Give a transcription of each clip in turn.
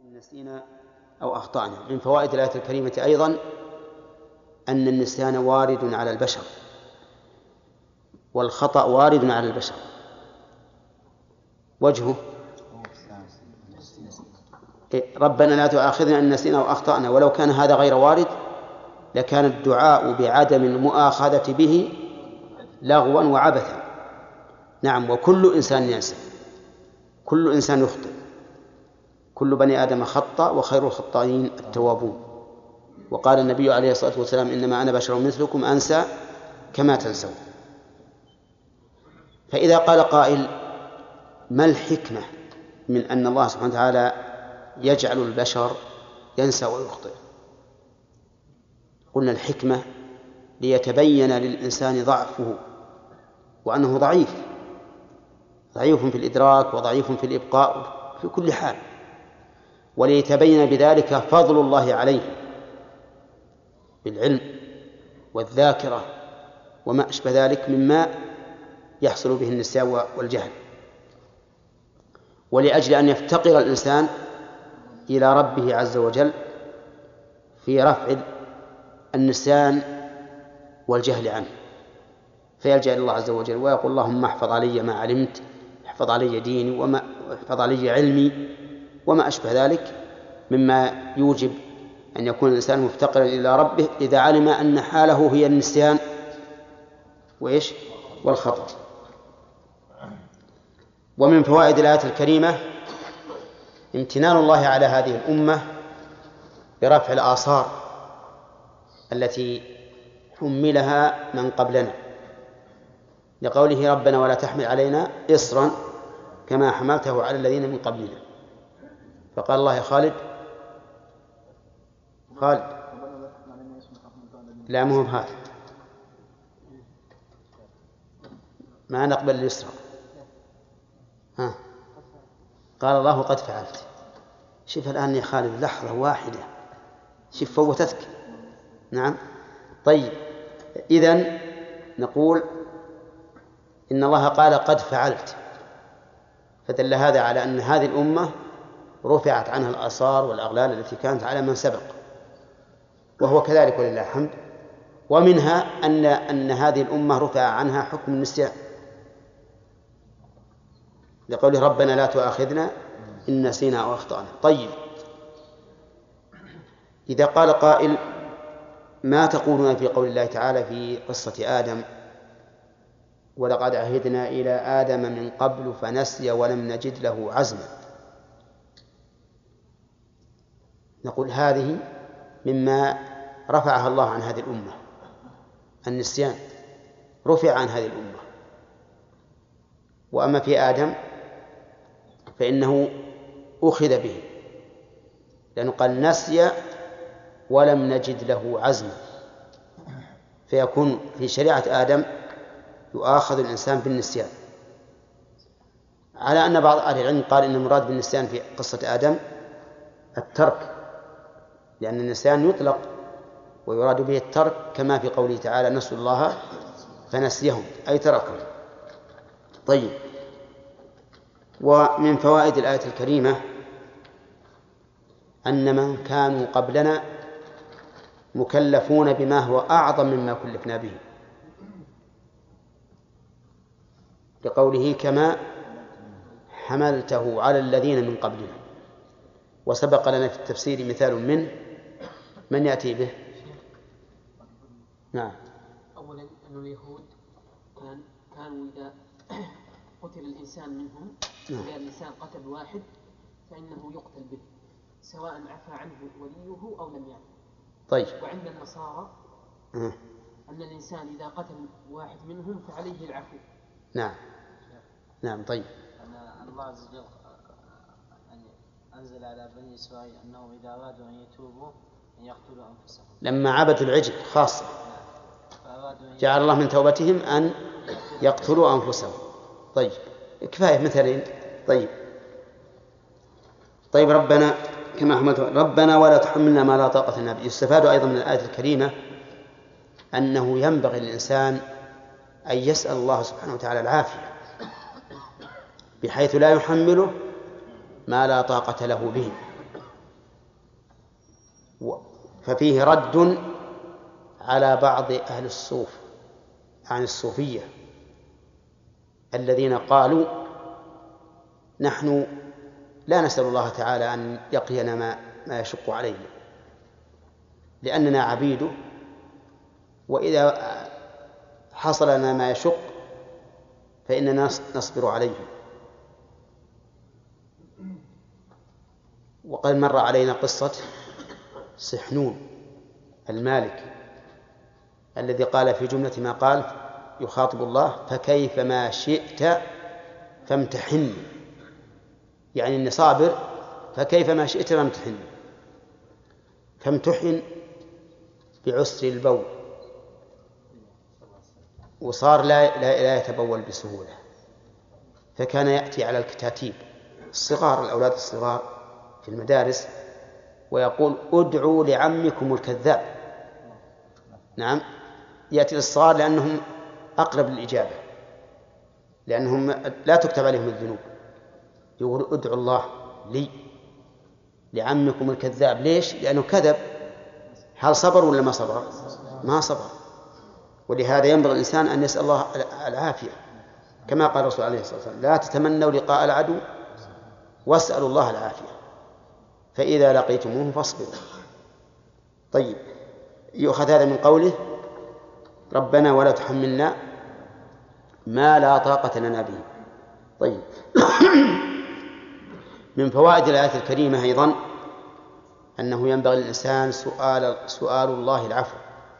نسينا أو أخطأنا. من فوائد الآية الكريمة أيضا أن النسيان وارد على البشر والخطأ وارد على البشر. وجهه ربنا لا تؤاخذنا إن نسينا أو أخطأنا، ولو كان هذا غير وارد لكان الدعاء بعدم المؤاخذة به لغوا وعبثا. نعم، وكل إنسان ينسى، كل إنسان يخطئ، كل بني آدم خطأ وخير الخطائين التوابون. وقال النبي عليه الصلاة والسلام إنما أنا بشر مثلكم أنسى كما تنسون. فإذا قال قائل ما الحكمة من أن الله سبحانه وتعالى يجعل البشر ينسى ويخطئ؟ قلنا الحكمة ليتبين للإنسان ضعفه وأنه ضعيف في الإدراك وضعيف في الإبقاء في كل حال، وليتبين بذلك فضل الله عليه بالعلم والذاكرة وما أشبه ذلك مما يحصل به النسيان والجهل، ولأجل أن يفتقر الإنسان إلى ربه عز وجل في رفع النسيان والجهل عنه، فيلجأ إلى الله عز وجل ويقول اللهم احفظ علي ما علمت، احفظ علي ديني واحفظ علي علمي وما أشبه ذلك مما يوجب أن يكون الإنسان مفتقرا إلى ربه إذا علم أن حاله هي النسيان والخطأ. ومن فوائد الآية الكريمة امتنان الله على هذه الأمة برفع الآثار التي حملها من قبلنا، لقوله ربنا ولا تحمل علينا إصرا كما حملته على الذين من قبلنا. فقال الله يا خالد لا مهم هذا ما نقبل الإصرا. قال الله قد فعلت. شوف الآن يا خالد لحظة واحدة، شوف فوتتك. نعم. طيب إذن نقول إن الله قال قد فعلت، فدل هذا على أن هذه الأمة رفعت عنها الآثار والأغلال التي كانت على من سبق، وهو كذلك ولله الحمد. ومنها أن هذه الأمة رفع عنها حكم النسيان لقوله ربنا لا تؤاخذنا إن نسينا أو أخطأنا. طيب إذا قال قائل ما تقولون في قول الله تعالى في قصة آدم ولقد عهدنا إلى آدم من قبل فنسي ولم نجد له عزما؟ نقول هذه مما رفعها الله عن هذه الأمة، النسيان رفع عن هذه الأمة. وأما في آدم فإنه أخذ به، لأنه قال نسي ولم نجد له عزما، فيكون في شريعة آدم يؤاخذ الإنسان بالنسيان، على أن بعض أهل العلم قال إن المراد بالنسيان في قصة آدم الترك، لأن النسيان يطلق ويراد به الترك كما في قوله تعالى نسوا الله فنسيهم أي تركهم. طيب، ومن فوائد الآية الكريمة أن من كانوا قبلنا مكلفون بما هو أعظم مما كلفنا به، لقوله كما حملته على الذين من قبلنا. وسبق لنا في التفسير مثال منه، من يأتي به؟ نعم. أولا أن اليهود كانوا إذا قتل الإنسان منهم إذا الإنسان قتل واحد فإنه يقتل به سواء عفى عنه وليه أو لم يعفو. طيب. وعند النصارى أن الإنسان إذا قتل واحد منهم فعليه العفو. نعم. طيب. أن الله عز وجل أنزل على بني إسرائيل أنه إذا أرادوا أن يتوبوا أن يقتلوا أنفسهم لما عبدوا العجل خاصة جعل الله من توبتهم أن يقتلوا أنفسهم. طيب كفاية مثلين. طيب ربنا كما حملت ربنا ولا تحملنا ما لا طاقة لنا به. يستفاد أيضا من الآية الكريمة أنه ينبغي للإنسان أن يسأل الله سبحانه وتعالى العافية بحيث لا يحمله ما لا طاقة له به، ففيه رد على بعض أهل الصوف عن الصوفية الذين قالوا نحن لا نسأل الله تعالى أن يقينا ما يشق علينا لأننا عبيده، وإذا حصل لنا ما يشق فإننا نصبر عليه. وقد مر علينا قصة سحنون المالك الذي قال في جملة ما قال يخاطب الله فكيف ما شئت فامتحني، يعني إني صابر فكيف ما شئت فامتحني، فامتحن بعسر البول وصار لا يتبول بسهولة، فكان يأتي على الكتاتيب الصغار الأولاد الصغار في المدارس ويقول ادعوا لعمكم الكذاب. نعم، يأتي للصغار لأنهم أقرب للإجابة، لأنهم لا تكتب عليهم الذنوب، يقول ادعوا الله لي لعمكم الكذاب. ليش؟ لأنه كذب. هل صبر ولا ما صبر؟ ما صبر. ولهذا ينبغي الإنسان أن يسأل الله العافية، كما قال الرسول عليه الصلاة والسلام لا تتمنوا لقاء العدو واسألوا الله العافية فإذا لقيتموه فاصبروا. طيب، يؤخذ هذا من قوله ربنا ولا تحملنا ما لا طاقة لنا به. طيب من فوائد الآية الكريمة أيضا أنه ينبغي للإنسان سؤال الله العفو،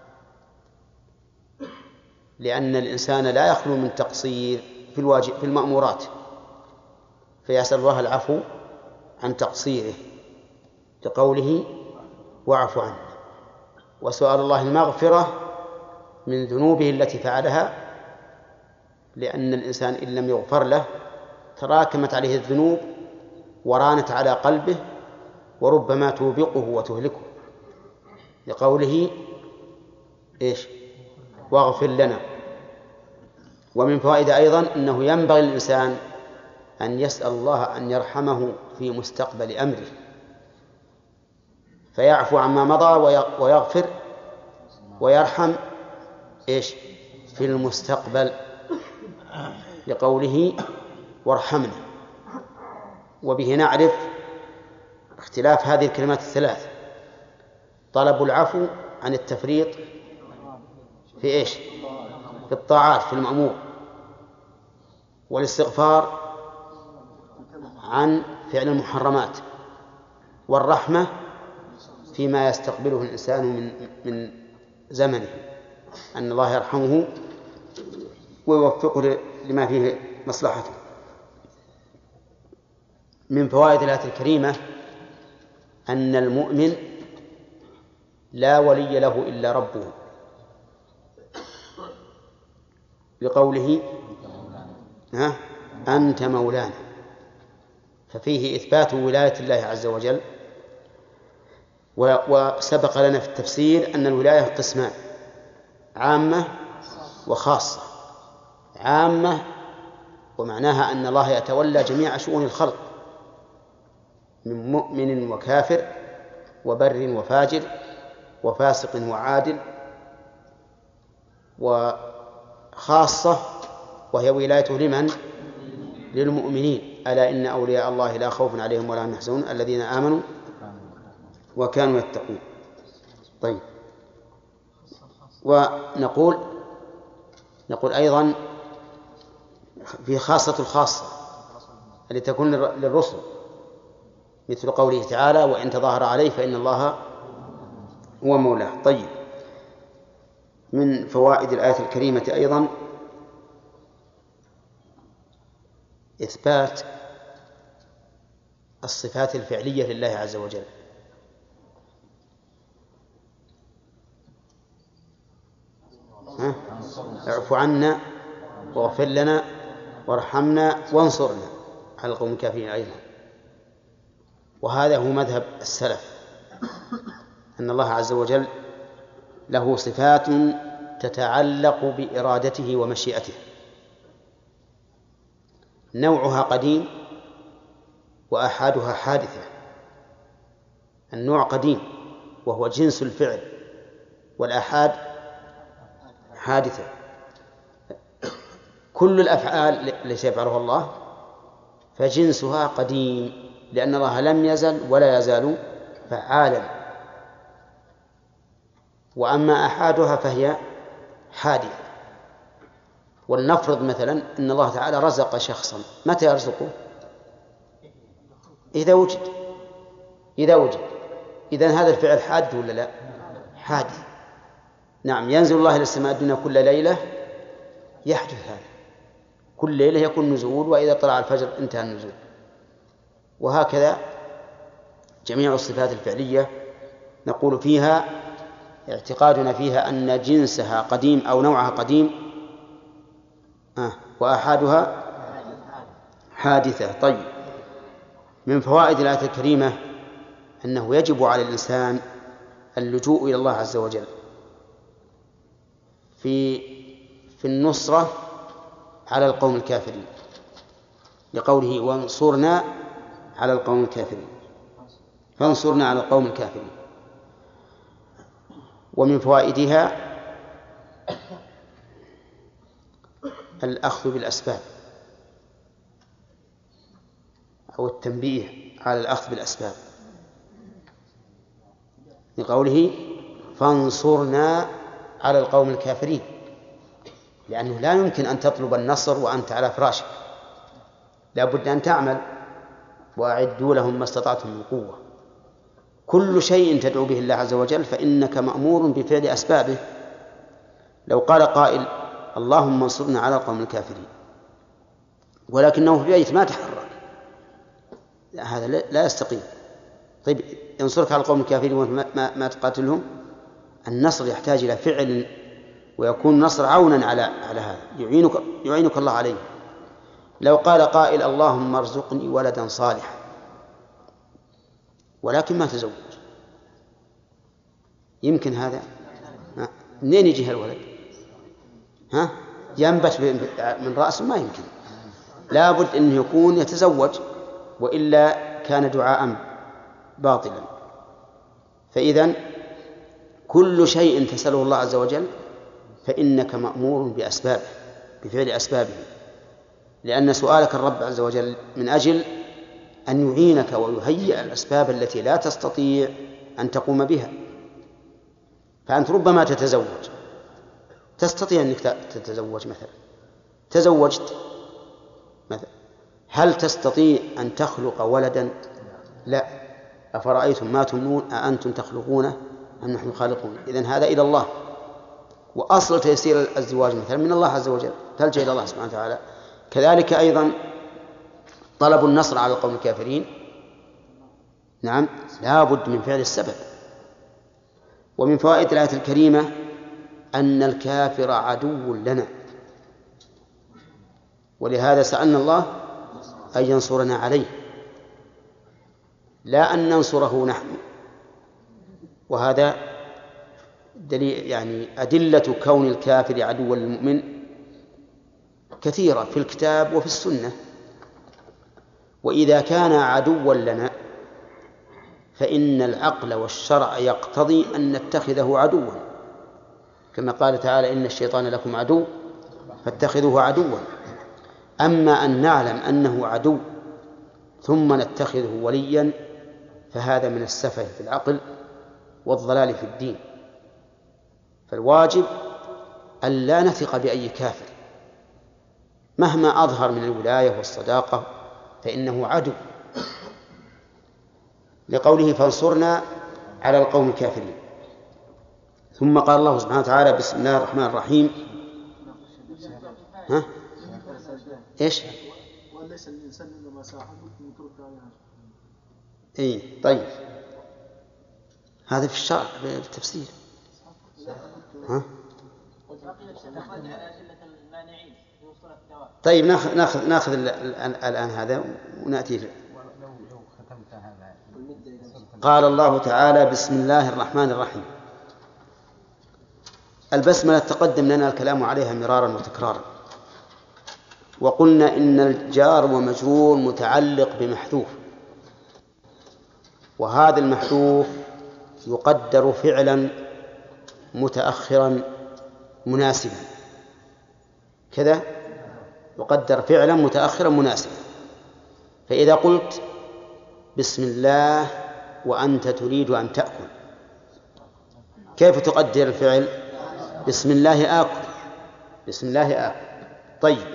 لأن الإنسان لا يخلو من تقصير في المأمورات، فيسأل الله العفو عن تقصيره لقوله واعف عنه، وسؤال الله المغفرة من ذنوبه التي فعلها، لأن الإنسان إن لم يغفر له تراكمت عليه الذنوب ورانت على قلبه وربما توبقه وتهلكه، لقوله إيش؟ واغفر لنا. ومن فوائد أيضا أنه ينبغي للإنسان أن يسأل الله أن يرحمه في مستقبل أمره، فيعفو عما مضى ويغفر ويرحم إيش؟ في المستقبل، لقوله وارحمنا. وبه نعرف اختلاف هذه الكلمات الثلاث: طلب العفو عن التفريط في إيش؟ في الطاعات في المأمور، والاستغفار عن فعل المحرمات، والرحمة فيما يستقبله الإنسان من زمنه، أن الله يرحمه ويوفقه لما فيه مصلحته. من فوائد الآية الكريمة أن المؤمن لا ولي له إلا ربه، لقوله أنت مولانا، ففيه إثبات ولاية الله عز وجل. وسبق لنا في التفسير أن الولاية قسمان: عامة وخاصة. عامة ومعناها أن الله يتولى جميع شؤون الخلق من مؤمن وكافر وبر وفاجر وفاسق وعادل. وخاصة وهي ولايته لمن؟ للمؤمنين: ألا إن أولياء الله لا خوف عليهم ولا هم يحزنون الذين آمنوا وكانوا يتقون. طيب، ونقول أيضا في خاصة الخاصة التي تكون للرسل، مثل قوله تعالى وإن تظاهر عليه فإن الله هو مولاه. طيب، من فوائد الآية الكريمة أيضا إثبات الصفات الفعلية لله عز وجل. اعف عنا واغفر لنا وارحمنا وانصرنا على القوم الكافرين أيضا. وهذا هو مذهب السلف، أن الله عز وجل له صفات تتعلق بإرادته ومشيئته، نوعها قديم وآحادها حادثة. النوع قديم وهو جنس الفعل، والآحاد حادثة. كل الأفعال التي يفعلها الله فجنسها قديم، لأن الله لم يزل ولا يزال فعالا. وأما آحادها فهي حادثة. ولنفرض مثلا أن الله تعالى رزق شخصا، متى يرزقه؟ إذا وجد. إذن هذا الفعل حادث ولا لا؟ حادث. نعم، ينزل الله إلى السماء الدنيا كل ليلة، يحدث هذا كل ليلة يكون نزول، وإذا طلع الفجر انتهى النزول. وهكذا جميع الصفات الفعلية نقول فيها اعتقادنا فيها أن جنسها قديم أو نوعها قديم، وآحادها حادثة. طيب، من فوائد الآية الكريمة أنه يجب على الإنسان اللجوء إلى الله عز وجل في النصرة على القوم الكافرين، لقوله وانصرنا على القوم الكافرين، فانصرنا على القوم الكافرين. ومن فوائدها الأخذ بالأسباب أو التنبيه على الأخذ بالأسباب، لقوله فانصرنا على القوم الكافرين، لأنه لا يمكن أن تطلب النصر وأنت على فراشك، لا بد أن تعمل. وأعدوا لهم ما استطعتم من قوة. كل شيء تدعو به الله عز وجل فإنك مأمور بفعل أسبابه. لو قال قائل اللهم انصرنا على القوم الكافرين ولكنه في بيت ما تحرك، هذا لا يستقيم. طيب، ينصرك على القوم الكافرين وما تقاتلهم؟ النصر يحتاج إلى فعل، ويكون نصر عونا على هذا، يعينك الله عليه. لو قال قائل اللهم ارزقني ولدا صالحا ولكن ما تزوج، يمكن هذا؟ منين يجي الولد؟ ينبت من رأسه؟ ما يمكن، لا بد أن يكون يتزوج، وإلا كان دعاء باطلا. فإذن كل شيء تسأله الله عز وجل فإنك مأمور بأسبابه، بفعل أسبابه، لأن سؤالك الرب عز وجل من أجل أن يعينك ويهيئ الأسباب التي لا تستطيع أن تقوم بها. فأنت ربما تستطيع أنك تتزوج مثلا، تزوجت مثلا، هل تستطيع أن تخلق ولدا؟ لا. أفرأيتم ما تمنون أأنتم تخلقونه أم نحن الخالقون؟ إذن هذا إلى الله. وأصل تيسير الزواج مثلا من الله عز وجل، تلجأ إلى الله سبحانه وتعالى. كذلك أيضا طلب النصر على القوم الكافرين، نعم، لا بد من فعل السبب. ومن فوائد الآية الكريمة أن الكافر عدو لنا، ولهذا سألنا الله أن ينصرنا عليه، لا أن ننصره نحن. وهذا دليل، يعني أدلة كون الكافر عدوا للمؤمن كثيرة في الكتاب وفي السنة. وإذا كان عدوا لنا فإن العقل والشرع يقتضي أن نتخذه عدوا، كما قال تعالى إن الشيطان لكم عدو فاتخذوه عدوا. أما أن نعلم أنه عدو ثم نتخذه وليا فهذا من السفه في العقل والضلال في الدين. فالواجب أن لا نثق بأي كافر مهما أظهر من الولاية والصداقة، فإنه عدو، لقوله فانصرنا على القوم الكافرين. ثم قال الله سبحانه وتعالى بسم الله الرحمن الرحيم. إيش؟ وليس الإنسان إنما ساعة يترك طيب، هذا في الشرع في التفسير. طيب، ناخذ الآن هذا ونأتي. قال الله تعالى بسم الله الرحمن الرحيم. البسملة تقدم لنا الكلام عليها مرارا وتكرارا، وقلنا إن الجار ومجرور متعلق بمحذوف، وهذا المحذوف يقدر فعلا متأخرا مناسبا كذا، يقدر فعلا متأخرا مناسبا. فإذا قلت بسم الله وأنت تريد أن تأكل، كيف تقدر الفعل؟ بسم الله آكل، بسم الله آكل. طيب،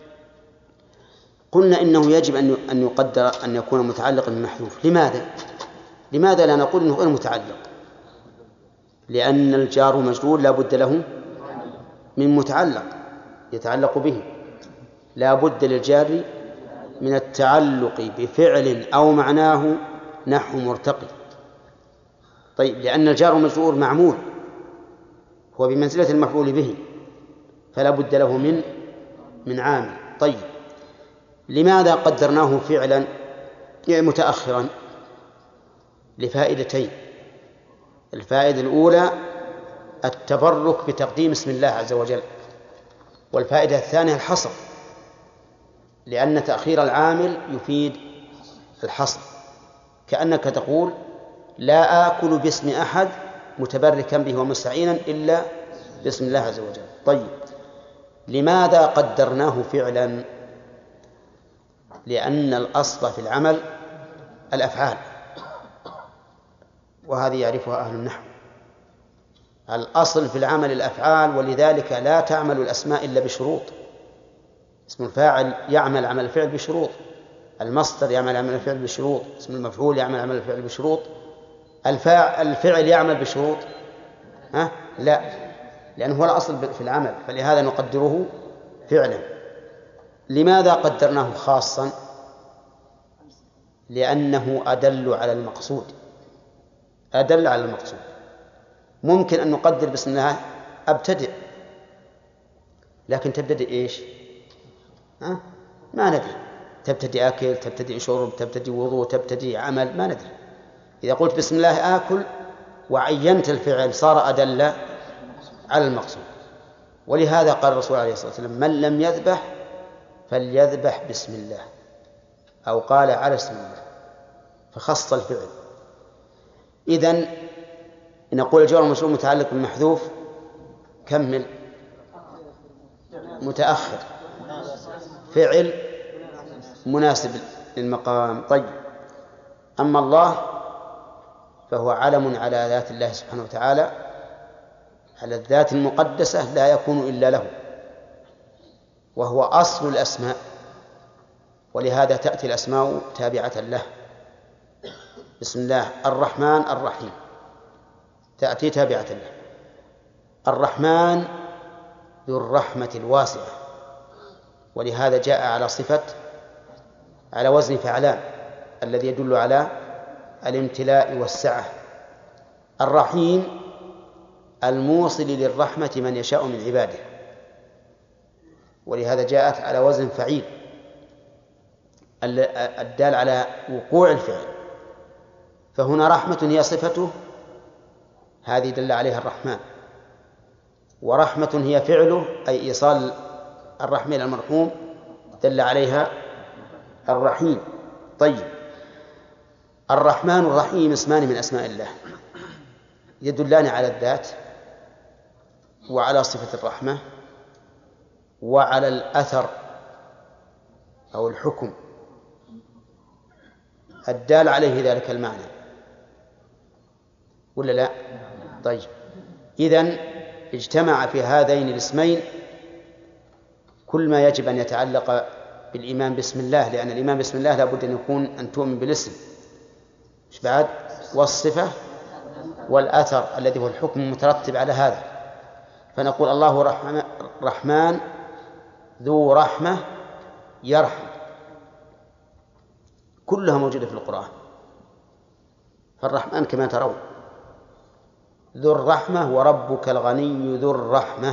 قلنا إنه يجب أن يقدر أن يكون متعلقا بالمحذوف. لماذا لا نقول إنه غير متعلق؟ لأن الجار مجرور لا بد له من متعلق يتعلق به، لا بد للجار من التعلق بفعل أو معناه نحو مرتقي. طيب، لأن الجار مجرور معمول، هو بمنزلة المفعول به، فلا بد له من عامل. طيب، لماذا قدرناه فعلا متأخرا؟ لفائدتين. الفائدة الأولى التبرك بتقديم اسم الله عز وجل، والفائدة الثانية الحصر، لأن تأخير العامل يفيد الحصر، كأنك تقول لا آكل باسم أحد متبركا به ومستعينا إلا باسم الله عز وجل. طيب، لماذا قدرناه فعلا؟ لأن الأصل في العمل الأفعال، وهذه يعرفها أهل النحو. الأصل في العمل الأفعال، ولذلك لا تعمل الأسماء إلا بشروط. اسم الفاعل يعمل عمل الفعل بشروط، المصدر يعمل عمل الفعل بشروط، اسم المفعول يعمل عمل الفعل بشروط. الفعل يعمل بشروط؟ لا، لأنه هو الأصل في العمل، فلهذا نقدره فعلا. لماذا قدرناه خاصا؟ لأنه أدل على المقصود، أدل على المقصود. ممكن أن نقدر بسم الله أبتدئ، لكن تبتدئ إيش؟ ما ندري، تبتدئ أكل، تبتدئ شرب، تبتدئ وضوء، تبتدئ عمل، ما ندري. إذا قلت بسم الله آكل وعينت الفعل صار أدل على المقصود. ولهذا قال الرسول عليه الصلاة والسلام من لم يذبح فليذبح بسم الله، أو قال على اسم الله، فخص الفعل. إذن نقول الجار والمجرور متعلق بالمحذوف، كمل. متأخر، فعل مناسب للمقام. طيب، أما الله فهو علم على ذات الله سبحانه وتعالى، على الذات المقدسة لا يكون إلا له، وهو أصل الأسماء، ولهذا تأتي الأسماء تابعة له. بسم الله الرحمن الرحيم تأتي تابعة له. الرحمن ذو الرحمة الواسعة، ولهذا جاء على صفة على وزن فعلان الذي يدل على الامتلاء والسعة. الرحيم الموصل للرحمة من يشاء من عباده، ولهذا جاءت على وزن فعيل الدال على وقوع الفعل. فهنا رحمة هي صفته، هذه دل عليها الرحمن، ورحمة هي فعله أي إيصال الرحمة إلى المرحوم دل عليها الرحيم. طيب، الرحمن والرحيم اسمان من أسماء الله يدلان على الذات وعلى صفة الرحمة وعلى الأثر أو الحكم الدال عليه ذلك المعنى، ولا لا؟ طيب، إذن اجتمع في هذين الاسمين كل ما يجب أن يتعلق بالإيمان باسم الله، لأن الإيمان باسم الله لا بد أن يكون أن تؤمن بالاسم، مش بعد؟ والصفة والأثر الذي هو الحكم المترتب على هذا. فنقول الله رحمن ذو رحمة يرحم، كلها موجودة في القرآن. فالرحمن كما ترون ذو الرحمة، وربك الغني ذو الرحمة،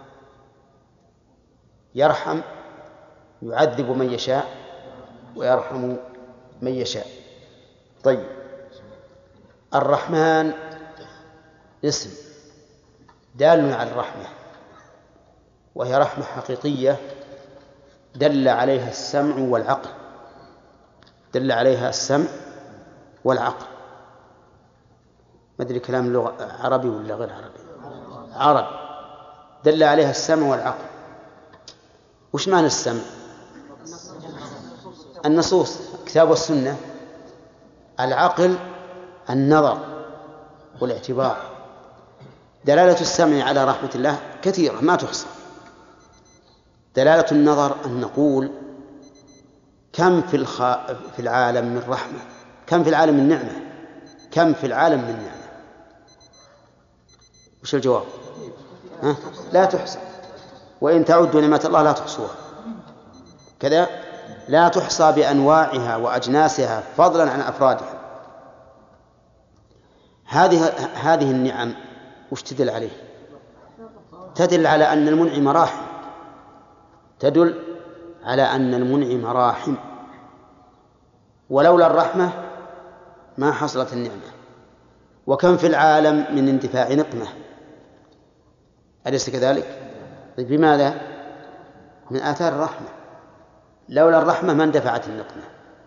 يرحم يعذب من يشاء ويرحم من يشاء. طيب، الرحمن اسم دال على الرحمة، وهي رحمة حقيقية دل عليها السمع والعقل، دل عليها السمع والعقل. ما أدري كلام لغة عربي ولا غير عربي، عربي، دل عليها السمع والعقل. وش معنى السمع؟ النصوص، كتاب والسنة. العقل النظر والاعتبار. دلالة السمع على رحمة الله كثيرة ما تحصى. دلالة النظر أن نقول كم في العالم من رحمة، كم في العالم من نعمة، كم في العالم من نعمة. وش الجواب؟ لا تحصى. وإن تعدوا نعمة الله لا تحصوها. كذا لا تحصى بأنواعها وأجناسها فضلا عن أفرادها. هذه النعم وش تدل عليه؟ تدل على أن المنعم راحم، تدل على أن المنعم راحم، ولولا الرحمة ما حصلت النعمة. وكم في العالم من اندفاع نقمة، أليس كذلك؟ طيب بماذا؟ من آثار الرحمة. لولا الرحمة ما اندفعت النقمة.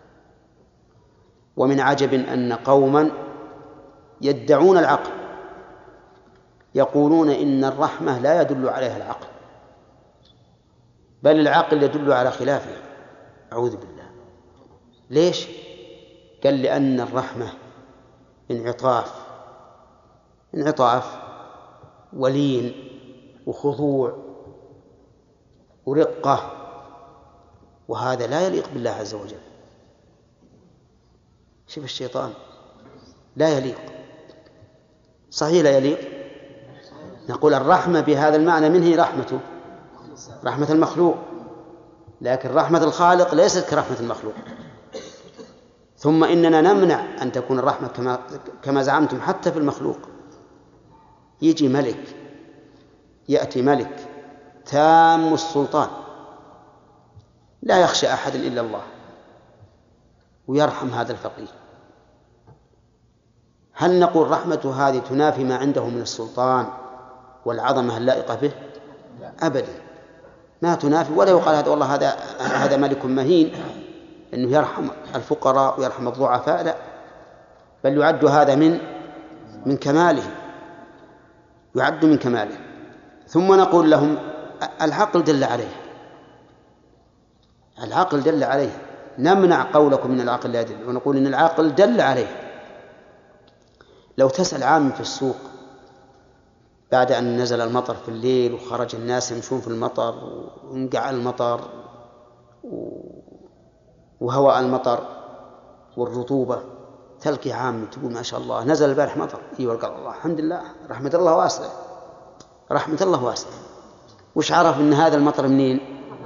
ومن عجب أن قوما يدعون العقل يقولون إن الرحمة لا يدل عليها العقل، بل العقل يدل على خلافه. أعوذ بالله. ليش؟ قال لأن الرحمة انعطاف ولين وخضوع ورقة، وهذا لا يليق بالله عز وجل. شوف الشيطان، لا يليق، صحيح لا يليق. نقول الرحمة بهذا المعنى منه رحمته، رحمة المخلوق، لكن رحمة الخالق ليست كرحمة المخلوق. ثم إننا نمنع أن تكون الرحمة كما زعمتم حتى في المخلوق. يجي ملك، يأتي ملك تام السلطان لا يخشى أحد إلا الله ويرحم هذا الفقير، هل نقول رحمة هذه تنافي ما عنده من السلطان والعظمة اللائقة به؟ أبدا ما تنافي. ولا يقال هذا والله هذا ملك مهين أنه يرحم الفقراء ويرحم الضعفاء، لا، بل يعد هذا من كماله، يعد من كماله. ثم نقول لهم العقل دل عليه، العقل دل عليه، نمنع قولكم من العقل لا يدل، ونقول إن العقل دل عليه. لو تسأل عام في السوق بعد أن نزل المطر في الليل وخرج الناس يمشون في المطر وانقع المطر وهواء المطر والرطوبة، تلقي عام تقول ما شاء الله نزل البارح مطر، قال الله الحمد لله، رحمة الله واسعة، رحمة الله واسعة. وش عرف أن هذا المطر منين؟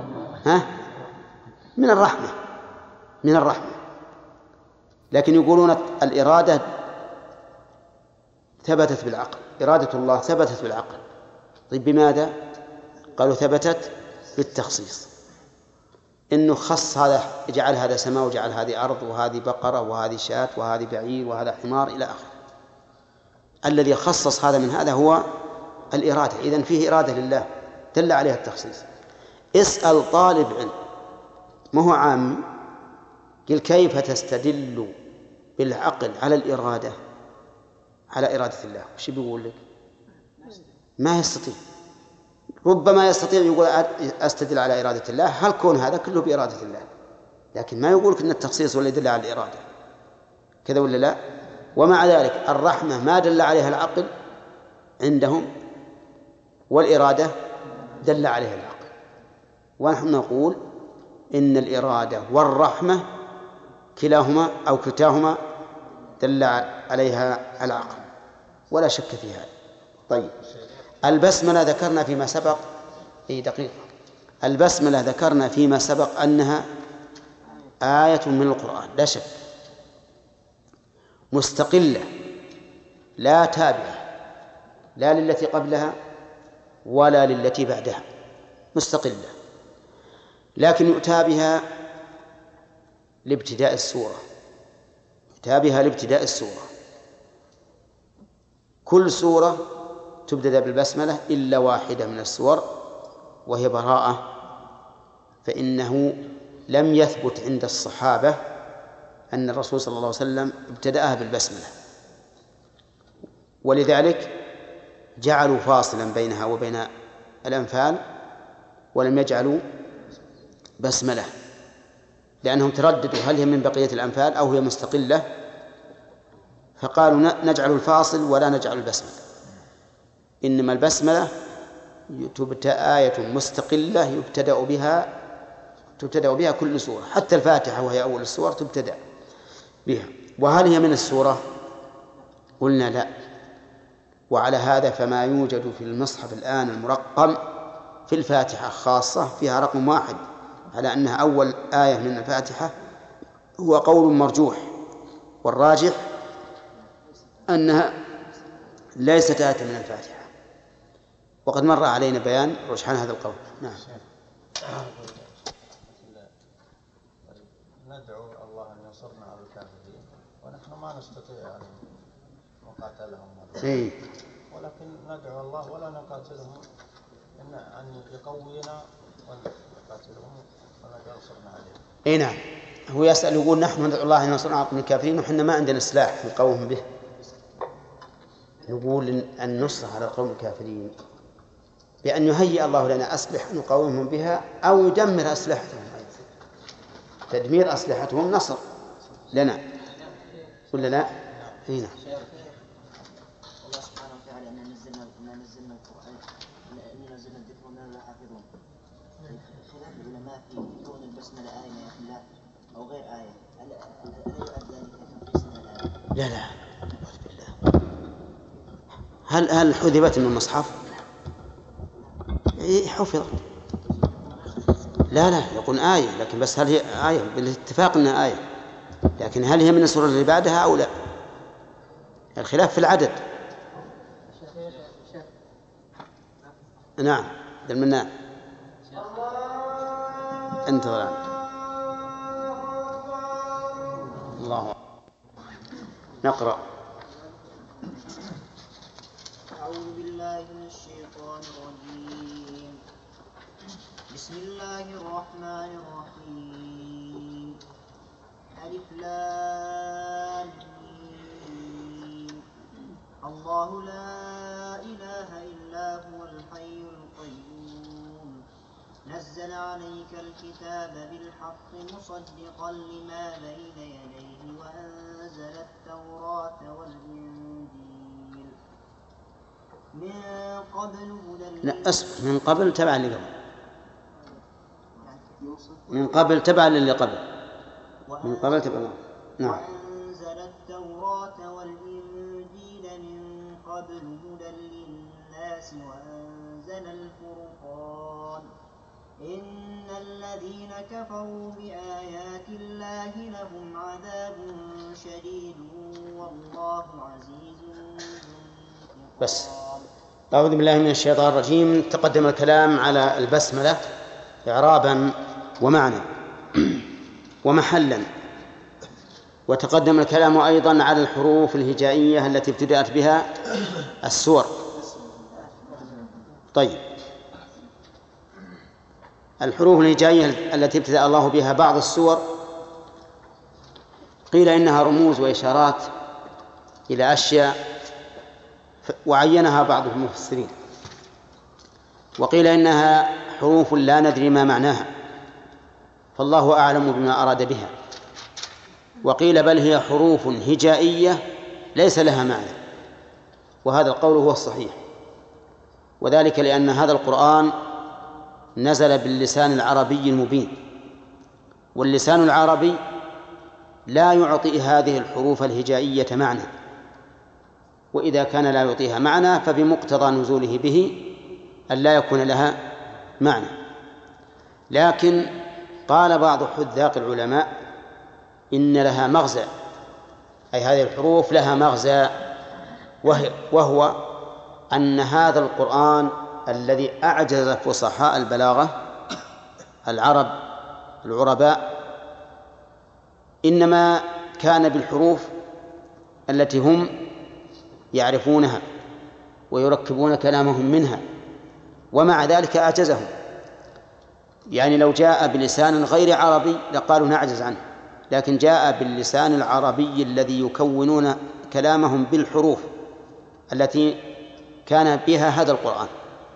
من الرحمة، من الرحمة. لكن يقولون الإرادة ثبتت بالعقل، إرادة الله ثبتت بالعقل. طيب بماذا؟ قالوا ثبتت بالتخصيص، إنه خص هذا، جعل هذا سماء وجعل هذه أرض وهذه بقرة وهذه شاة وهذه بعير وهذا حمار إلى آخره. الذي خصص هذا من هذا هو الإرادة. إذن فيه إرادة لله دل عليها التخصيص. اسأل طالب علم ما هو عامي، قل كيف تستدل بالعقل على الإرادة، على إرادة الله، وش بيقول لك؟ ما يستطيع. ربما يستطيع يقول أستدل على إرادة الله، هل كون هذا كله بإرادة الله، لكن ما يقول أن التخصيص ولا يدل على الإرادة، كذا ولا لا؟ ومع ذلك الرحمة ما دل عليها العقل عندهم، والإرادة دل عليها العقل. ونحن نقول إن الإرادة والرحمة كلاهما أو كلتاهما دل عليها العقل، ولا شك في هذا. طيب البسملة ذكرنا فيما سبق، دقيقة، البسملة ذكرنا فيما سبق أنها آية من القرآن لا شك، مستقلة لا تابعة لا للتي قبلها ولا للتي بعدها، مستقلة، لكن يؤتى بها لابتداء السورة، يؤتى بها لابتداء السورة. كل سورة تبدأ بالبسملة إلا واحدة من السور وهي براءة، فإنه لم يثبت عند الصحابة أن الرسول صلى الله عليه وسلم ابتدأها بالبسملة، ولذلك جعلوا فاصلا بينها وبين الأنفال ولم يجعلوا بسملة، لأنهم ترددوا هل هي من بقية الأنفال أو هي مستقلة، فقالوا نجعل الفاصل ولا نجعل البسملة. إنما البسملة آية مستقلة تبتدأ بها كل سورة، حتى الفاتحة وهي أول السور تبتدأ بها. وهل هي من السورة؟ قلنا لا. وعلى هذا فما يوجد في المصحف الآن المرقم في الفاتحة خاصة فيها رقم 1 على أنها أول آية من الفاتحة هو قول مرجوح، والراجح أنها ليست آية من الفاتحة، وقد مر علينا بيان رجحان هذا القول. نعم. ندعو الله أن ينصرنا على الكافرين ونحن ما نستطيع أن نقاتلهم، ولكن ندعو الله ولا نقاتلهم أن يقوينا ونقاتلهم ولا ينصرنا عليهم. اي نعم. هو يسأل يقول نحن ندعو الله أن ينصرنا على الكافرين وحنا ما عندنا سلاح نقوم به. نقول النصر على القوم الكافرين بأن يهيئ الله لنا أسلحة نقاومهم بها أو يدمر أسلحتهم. تدمير أسلحتهم نصر لنا ولا لا؟ هنا الله سبحانه وتعالى أن نزلنا القرآن أن نزلنا الذكر وإنا له حافظون. خلاف العلماء في كون البسملة آية من آيات الله أو غير آية، ألا يؤدي ذلك تنقيص من الآية؟ لا هل حذفت من المصحف؟ حفظت. لا يقول آية، لكن بس هل هي آية؟ بالاتفاق أنها آية، لكن هل هي من السورة اللي بعدها أو لا؟ الخلاف في العدد. نعم المنان انتظر الله. نقرأ. أعوذ بالله من الشيطان الرجيم. بسم الله الرحمن الرحيم. ألف لام ميم. الله لا إله إلا هو الحي القيوم نزل عليك الكتاب بالحق مصدقا لما بين يديه وأنزل التوراة والإنجيل من قبل هدى. لا أصبر، من قبل تبع اللي قبل، من قبل تبع اللي قبل، من قبل تبع. نعم. وأنزل التوراة والإنجيل من قبل هدى للناس وأنزل الفرقان إن الذين كفروا بآيات الله لهم عذاب شديد والله عزيز ذو بس انتقام. أعوذ بالله من الشيطان الرجيم. تقدم الكلام على البسملة إعرابا ومعنى ومحلا، وتقدم الكلام أيضا على الحروف الهجائية التي ابتدأت بها السور. طيب، الحروف الهجائية التي ابتدأ الله بها بعض السور قيل إنها رموز وإشارات إلى أشياء وعينها بعض المفسرين، وقيل إنها حروف لا ندري ما معناها فالله أعلم بما أراد بها، وقيل بل هي حروف هجائية ليس لها معنى، وهذا القول هو الصحيح، وذلك لأن هذا القرآن نزل باللسان العربي المبين، واللسان العربي لا يعطي هذه الحروف الهجائية معنى، وإذا كان لا يعطيها معنى فبمقتضى نزوله به أن لا يكون لها معنى. لكن قال بعض حذاق العلماء إن لها مغزى، أي هذه الحروف لها مغزى، وهو أن هذا القرآن الذي أعجز فصحاء البلاغة العرب العرباء إنما كان بالحروف التي هم يعرفونها ويركبون كلامهم منها، ومع ذلك أعجزهم. يعني لو جاء بلسان غير عربي لقالوا نعجز عنه، لكن جاء باللسان العربي الذي يكونون كلامهم بالحروف التي كان بها هذا القرآن.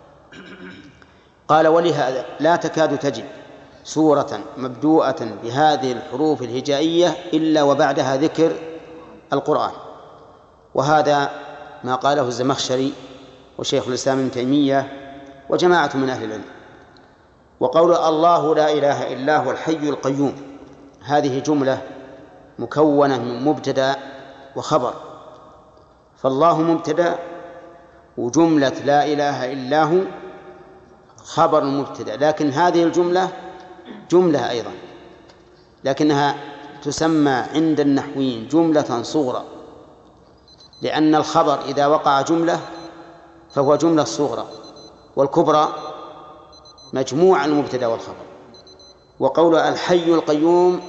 قال ولهذا لا تكاد تجد سورة مبدوءة بهذه الحروف الهجائية إلا وبعدها ذكر القرآن. وهذا ما قاله الزمخشري وشيخ الإسلام ابن تيمية وجماعة من أهل العلم. وقول الله لا إله إلا هو الحي القيوم هذه جملة مكونة من مبتدأ وخبر، فالله مبتدأ وجملة لا إله إلا هو خبر مبتدأ، لكن هذه الجملة جملة أيضا، لكنها تسمى عند النحويين جملة صغرى، لأن الخبر إذا وقع جملة فهو جملة صغرى، والكبرى مجموع المبتدأ والخبر. وقول الحي القيوم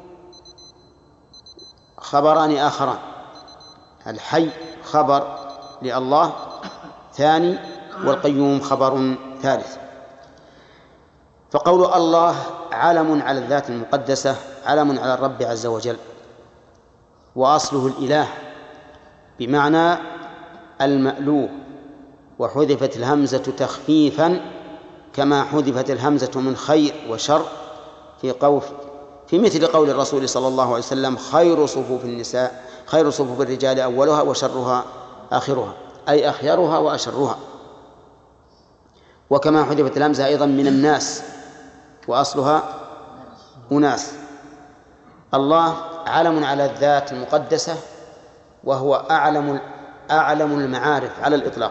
خبران آخران، الحي خبر لله ثاني، والقيوم خبر ثالث. فقول الله علم على الذات المقدسة، علم على الرب عز وجل، وأصله الإله بمعنى المألوه، وحذفت الهمزة تخفيفا كما حذفت الهمزة من خير وشر في مثل قول الرسول صلى الله عليه وسلم خير صفوف النساء خير صفوف الرجال أولها وشرها آخرها، أي أخيرها وأشرها. وكما حذفت الهمزة أيضا من الناس وأصلها أناس. الله علم على الذات المقدسة، وهو أعلم المعارف على الإطلاق،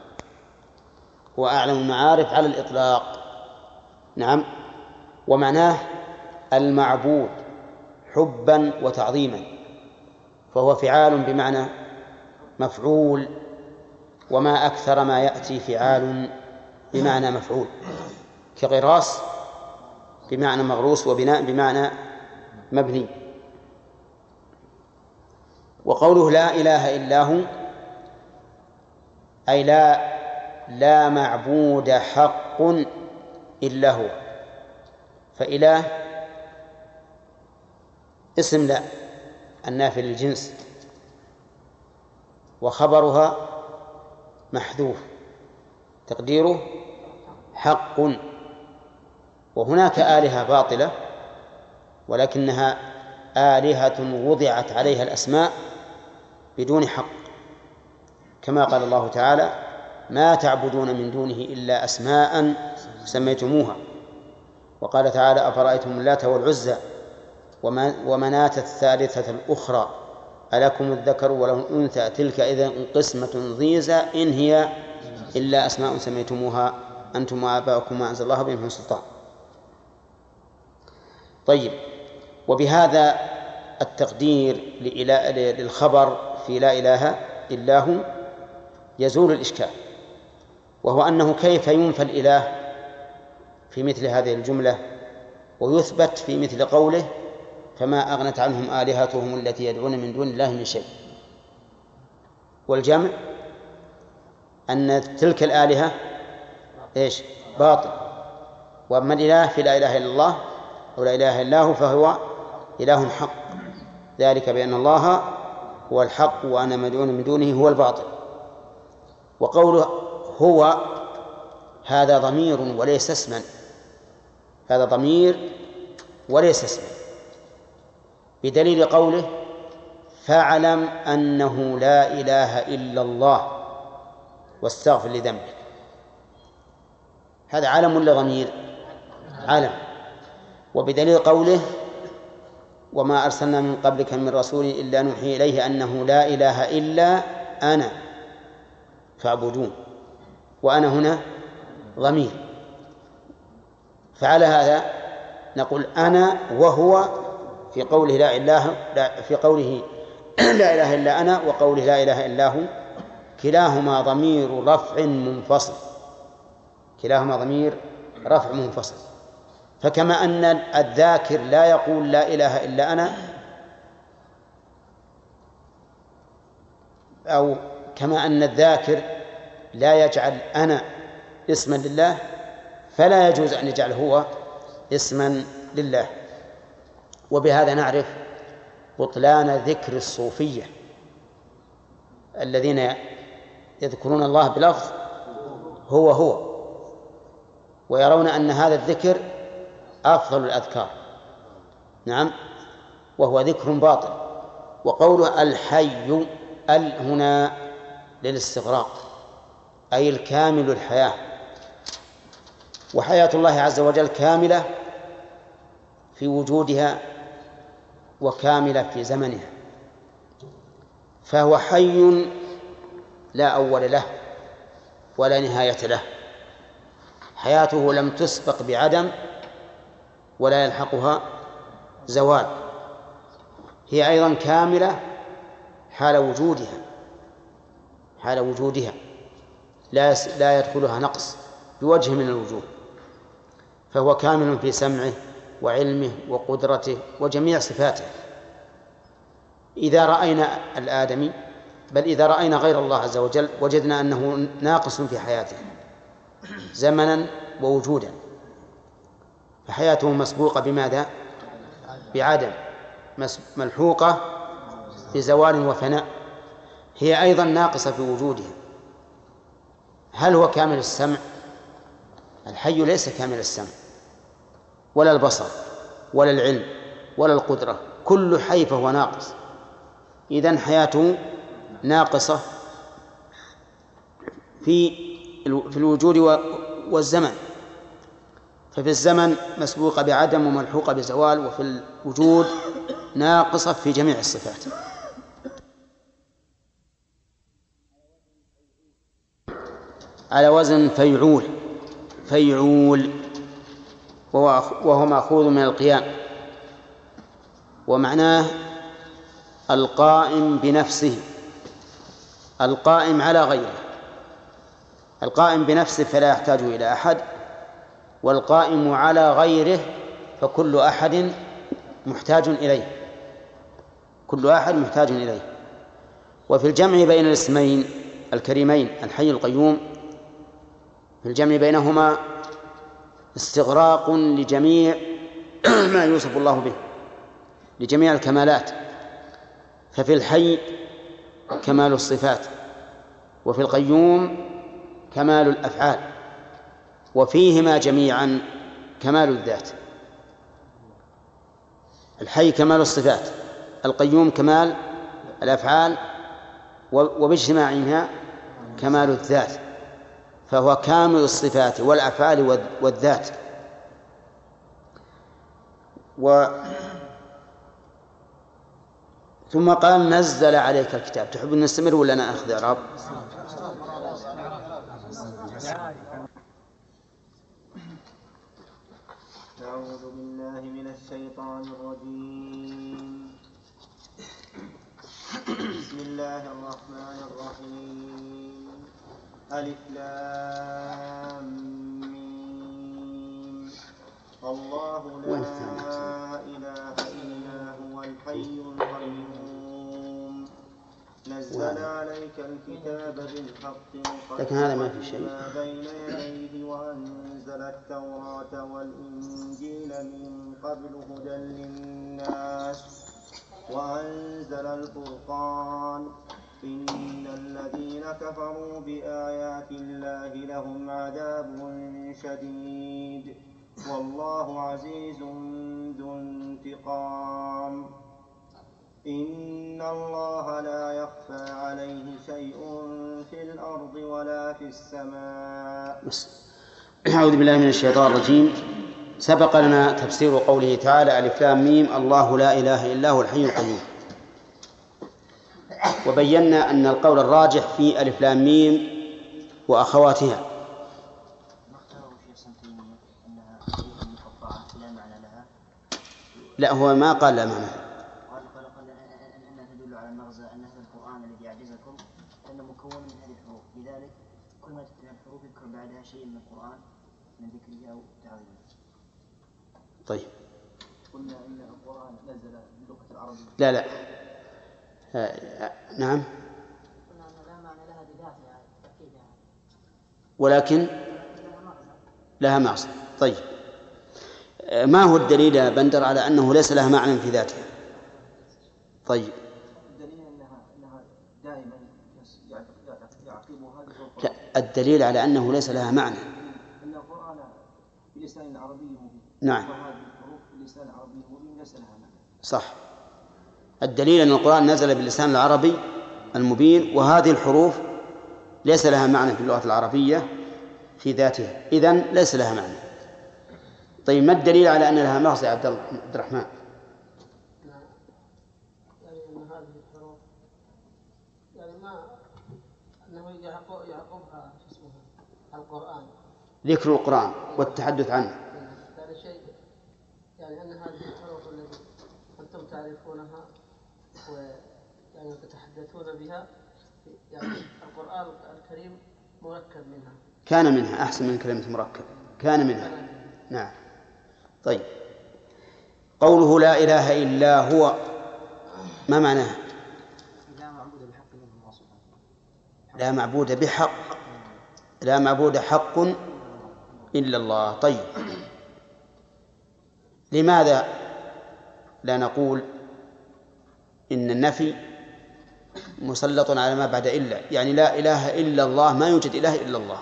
هو أعلم المعارف على الإطلاق. نعم. ومعناه المعبود حبا وتعظيما، فهو فعال بمعنى مفعول، وما أكثر ما يأتي فعال بمعنى مفعول، كغراس بمعنى مغروس، وبناء بمعنى مبني. وقوله لا إله إلا هو أي لا معبود حق إلا هو. فإله اسم لا النافي للجنس، وخبرها محذوف تقديره حق. وهناك آلهة باطلة ولكنها آلهة وضعت عليها الأسماء بدون حق، كما قال الله تعالى ما تعبدون من دونه إلا أسماء سميتموها. وقال تعالى أفرأيتم اللات والعزى ومناة الثالثة الأخرى ألكم الذكر وله الأنثى تلك إذا قسمة ضيزى إن هي إلا أسماء سميتموها أنتم وآباؤكم ما أنزل الله بهم من سلطان. طيب، وبهذا التقدير للخبر في لا إله إلا هو يزول الإشكال، وهو أنه كيف ينفى الإله في مثل هذه الجملة ويثبت في مثل قوله فما أغنت عنهم آلهتهم التي يدعون من دون الله من شيء. والجمع أن تلك الآلهة إيش؟ باطل. وأما الإله في لا إله إلا الله أو لا إله إلا هو فهو إله حق، ذلك بأن الله هو الحق وأن ما دون من دونه هو الباطل. وقوله هو هذا ضمير وليس اسما، هذا ضمير وليس اسما، بدليل قوله فاعلم أنه لا إله إلا الله واستغفر لذنبك. هذا علم ولا ضمير؟ علم. وبدليل قوله وما أرسلنا من قبلك من رسول إلا نوحي إليه أنه لا إله إلا أنا فاعبدون، وأنا هنا ضمير. فعلى هذا نقول أنا وهو في قوله لا إله إلا أنا وقوله لا إله إلا هو كلاهما ضمير رفع منفصل، كلاهما ضمير رفع منفصل. فكما أن الذاكر لا يقول لا إله إلا أنا، أو كما أن الذاكر لا يجعل أنا اسما لله، فلا يجوز أن يجعل هو اسما لله. وبهذا نعرف بطلان ذكر الصوفية الذين يذكرون الله بلفظ هو هو، ويرون أن هذا الذكر أفضل الأذكار. نعم، وهو ذكر باطل. وقوله الحي هنا للاستغراق، أي الكامل الحياة، وحياة الله عز وجل كاملة في وجودها وكاملة في زمنها، فهو حي لا أول له ولا نهاية له، حياته لم تسبق بعدم ولا يلحقها زوال، هي أيضا كاملة حال وجودها لا يدخلها نقص بوجه من الوجوه، فهو كامل في سمعه وعلمه وقدرته وجميع صفاته. إذا رأينا الآدمي، بل إذا رأينا غير الله عز وجل، وجدنا أنه ناقص في حياته زمنا ووجودا، فحياته مسبوقة بماذا؟ بعدم، ملحوقة بزوال وفناء، هي أيضا ناقصة في وجودها. هل هو كامل السمع؟ الحي ليس كامل السمع ولا البصر ولا العلم ولا القدرة، كل حي فهو ناقص، إذن حياته ناقصة في الوجود والزمن، ففي الزمن مسبوقة بعدم وملحوقة بزوال، وفي الوجود ناقصة في جميع الصفات. على وزن فيعول وهو مأخوذ من القيام، ومعناه القائم بنفسه، القائم على غيره، القائم بنفسه فلا يحتاج إلى أحد، والقائم على غيره فكل أحد محتاج إليه، كل أحد محتاج إليه. وفي الجمع بين الاسمين الكريمين الحي القيوم، في الجمع بينهما استغراق لجميع ما يوصف الله به، لجميع الكمالات، ففي الحي كمال الصفات، وفي القيوم كمال الأفعال، وفيهما جميعا كمال الذات. الحي كمال الصفات، القيوم كمال الأفعال، وباجتماعها كمال الذات، فهو كامل الصفات والأفعال والذات. ثم قال نزل عليك الكتاب. تحب أن نستمر ولا أنا أخذ إعراب؟ أعوذ بالله من الشيطان الرجيم. بسم الله الرحمن الرحيم. ألف لام ميم. الله لا إله إلا هو الحي القيوم نزل عليك الكتاب بالحق مصدقا لما بين يديه وأنزل التوراة والإنجيل من قبل هدى للناس وأنزل الفرقان إن الذين كفروا بآيات الله لهم عذاب شديد والله عزيز ذو انتقام. إن الله لا يخفى عليه شيء في الأرض ولا في السماء. أعوذ بالله من الشيطان الرجيم. سبق لنا تفسير قوله تعالى ألف لام ميم الله لا إله إلا هو الحي القيوم، وبينا أن القول الراجح في ألف لام ميم وأخواتها. لا، هو ما قال لا معنى. أنها تدل على المغزى أن هذا القرآن الذي يعجزكم أنه مكون من هذه الحروف، لذلك كل ما تتبع الحروف يذكر بعدها شيء من القرآن من ذكره أو تعظيمه. طيب. قلنا إن القرآن نزل باللغة العربية. لا. نعم. قلنا أن لا معنى لها بذاتها تأكيدها، ولكن لها مغزى. طيب، ما هو الدليل يا بندر على أنه ليس لها معنى في ذاتها؟ طيب. الدليل أنها دائما يعقبوا هذه القرآن. الدليل على أنه ليس لها معنى أن القرآن بلسان عربي مبين. نعم وهذه الحروف بلسان عربي مبين ليس لها معنى. صح. الدليل أن القرآن نزل باللسان العربي المبين وهذه الحروف ليس لها معنى في اللغة العربية في ذاتها، إذن ليس لها معنى. طيب ما الدليل على أن لها مغزى يا عبد الرحمن؟ يعني أن هذه الحروف يعني ما أنه يعقبها شو اسمها القرآن، ذكر القرآن والتحدث عنه. هذا شيء يعني أن هذه الحروف التي أنتم تعرفونها ويعني تتحدثون بها يعني القرآن الكريم مركب منها. كان منها أحسن من كلمة مركب، كان منها. نعم. طيب قوله لا إله إلا هو ما معناه؟ لا معبود بحق إلا الله سبحانه. لا معبود بحق، لا معبود حق إلا الله. طيب لماذا لا نقول إن النفي مسلط على ما بعد إلا، يعني لا إله إلا الله، ما يوجد إله إلا الله.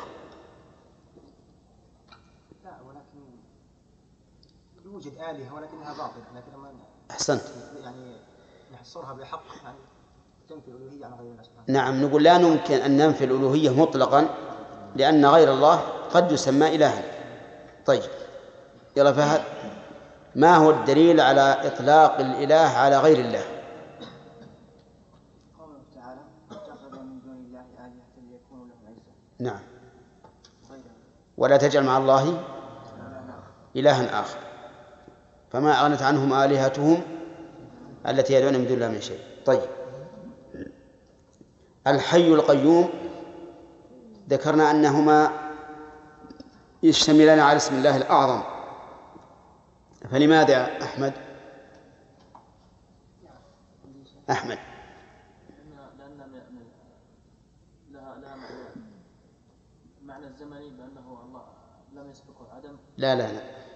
لا ولكن يوجد آلهة ولكنها باطلة، لكن ما أحسنت. يعني نحصرها بحق يعني تنفي الألوهية عن غير الله سبحانه. نعم نقول لا يمكن أن ننفي الألوهية مطلقا لأن غير الله قد يسمى إلها. طيب يلا فهد، ما هو الدليل على إطلاق الإله على غير الله؟ قوله تعالى اتخذ من دون الله آلهة ليكونوا له عزا. نعم. غيره ولا تجعل مع الله إلها آخر، فما أغنت عنهم آلهتهم التي يدعون من دون الله من شيء. طيب الحي القيوم ذكرنا أنهما يشتملان على اسم الله الأعظم، فلماذا يا أحمد؟ أحمد لأن لها معنى الزمني بأنه الله لم يسبقه عدم. لا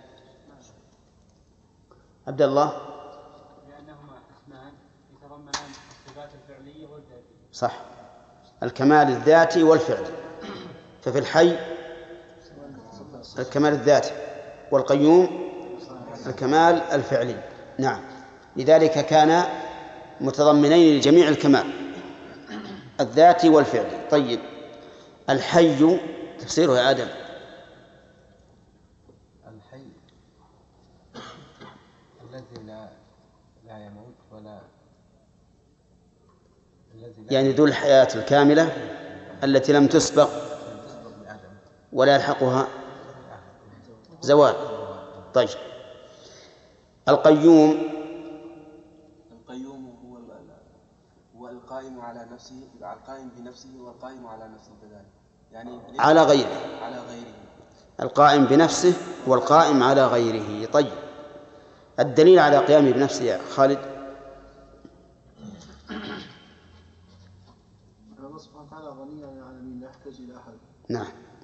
عبد الله. لأنهما اسمان يتضمنان الصفات الفعلية والذاتية. صح، الكمال الذاتي والفعلي، ففي الحي الكمال الذاتي والقيوم الكمال الفعلي. نعم، لذلك كان متضمنين لجميع الكمال الذاتي والفعلي. طيب الحي تفسيره يا آدم؟ الحي الذي لا يموت ولا يعني ذو الحياة الكاملة التي لم تسبق ولا يلحقها زوال. طيب القيوم هو القائم على نفسه، القائم بنفسه والقائم على نفسه كذلك، يعني على غيره، القائم بنفسه والقائم على غيره. طيب الدليل على قيامه بنفسه يا خالد؟ الله سبحانه وتعالى غني عن العالمين لا يحتاج إلى أحد. نعم.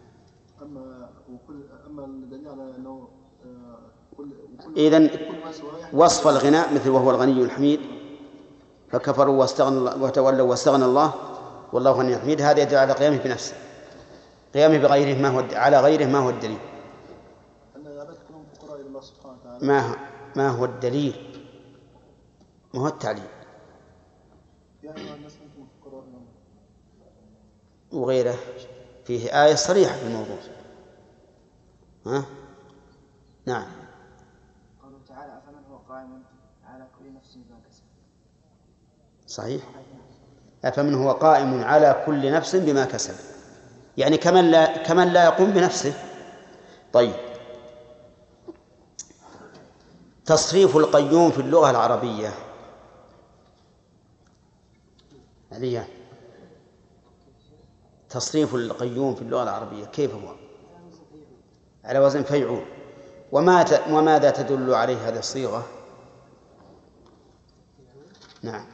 أما الدليل على أنه إذن وصف الغناء مثل وهو الغني الحميد فكفروا وتولوا واستغنى الله والله غني حميد، هذا يدل على قيامه بنفسه. قيامه بغيره على غيره ما هو الدليل؟ ما هو الدليل؟ ما هو التعليل وغيره؟ فيه آية صريحة في الموضوع. ها؟ نعم. قوله تعالى أفمن هو قائم على كل نفس بما كسب. صحيح، أفمن هو قائم على كل نفس بما كسب، يعني كمن لا يقوم بنفسه. طيب تصريف القيوم في اللغة العربية عليا، تصريف القيوم في اللغة العربية كيف هو؟ على وزن فيعول. وماذا تدل عليه هذه الصيغة؟ نعم.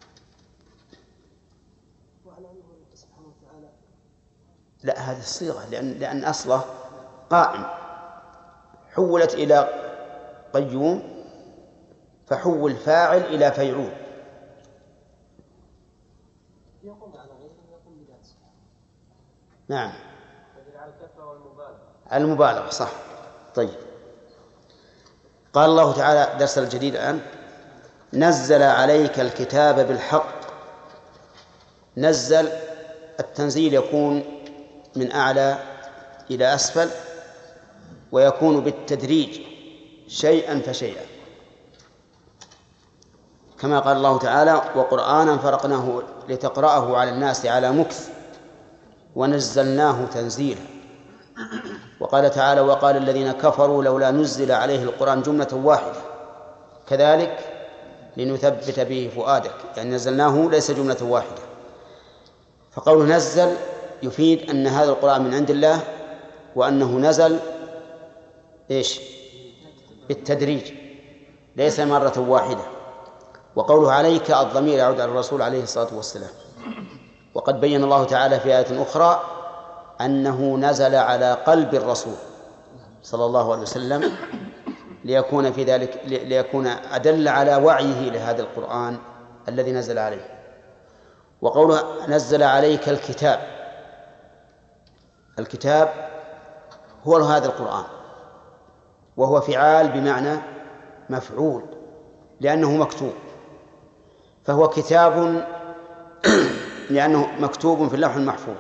لا، هذه الصيغة لأن أصله قائم حولت إلى قيوم فحول فاعل إلى فيعول. يقوم على غيره ويقوم بذاته. نعم. على الكثرة والمبالغة. المبالغة صح. طيب. قال الله تعالى درس الجديد الآن: نزل عليك الكتاب بالحق. نزل، التنزيل يكون من أعلى إلى أسفل، ويكون بالتدريج شيئا فشيئا، كما قال الله تعالى: وقرآنا فرقناه لتقرأه على الناس على مكث ونزلناه تنزيلا. وقال تعالى: وقال الذين كفروا لولا نزل عليه القرآن جملة واحدة كذلك لنثبت به فؤادك، يعني نزلناه ليس جملة واحدة. فقوله نزل يفيد أن هذا القرآن من عند الله، وأنه نزل إيش؟ بالتدريج، ليس مرة واحدة. وقوله عليك الضمير يعود على الرسول عليه الصلاة والسلام. وقد بين الله تعالى في آية أخرى أنه نزل على قلب الرسول صلى الله عليه وسلم ليكون في ذلك ليكون أدل على وعيه لهذا القرآن الذي نزل عليه. وقوله نزل عليك الكتاب، الكتاب هو هذا القرآن، وهو فعال بمعنى مفعول لأنه مكتوب، فهو كتاب لأنه مكتوب في اللوح المحفوظ،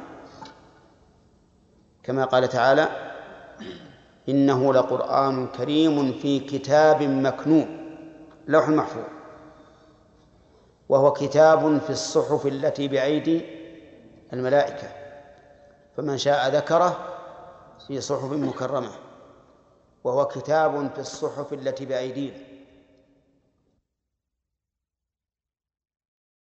كما قال تعالى: إنه لقرآن كريم في كتاب مكنون، لوح المحفوظ. وهو كتاب في الصحف التي بأيدي الملائكة، فمن شاء ذكره في صحف مكرمة. وهو كتاب في الصحف التي بأيدينا،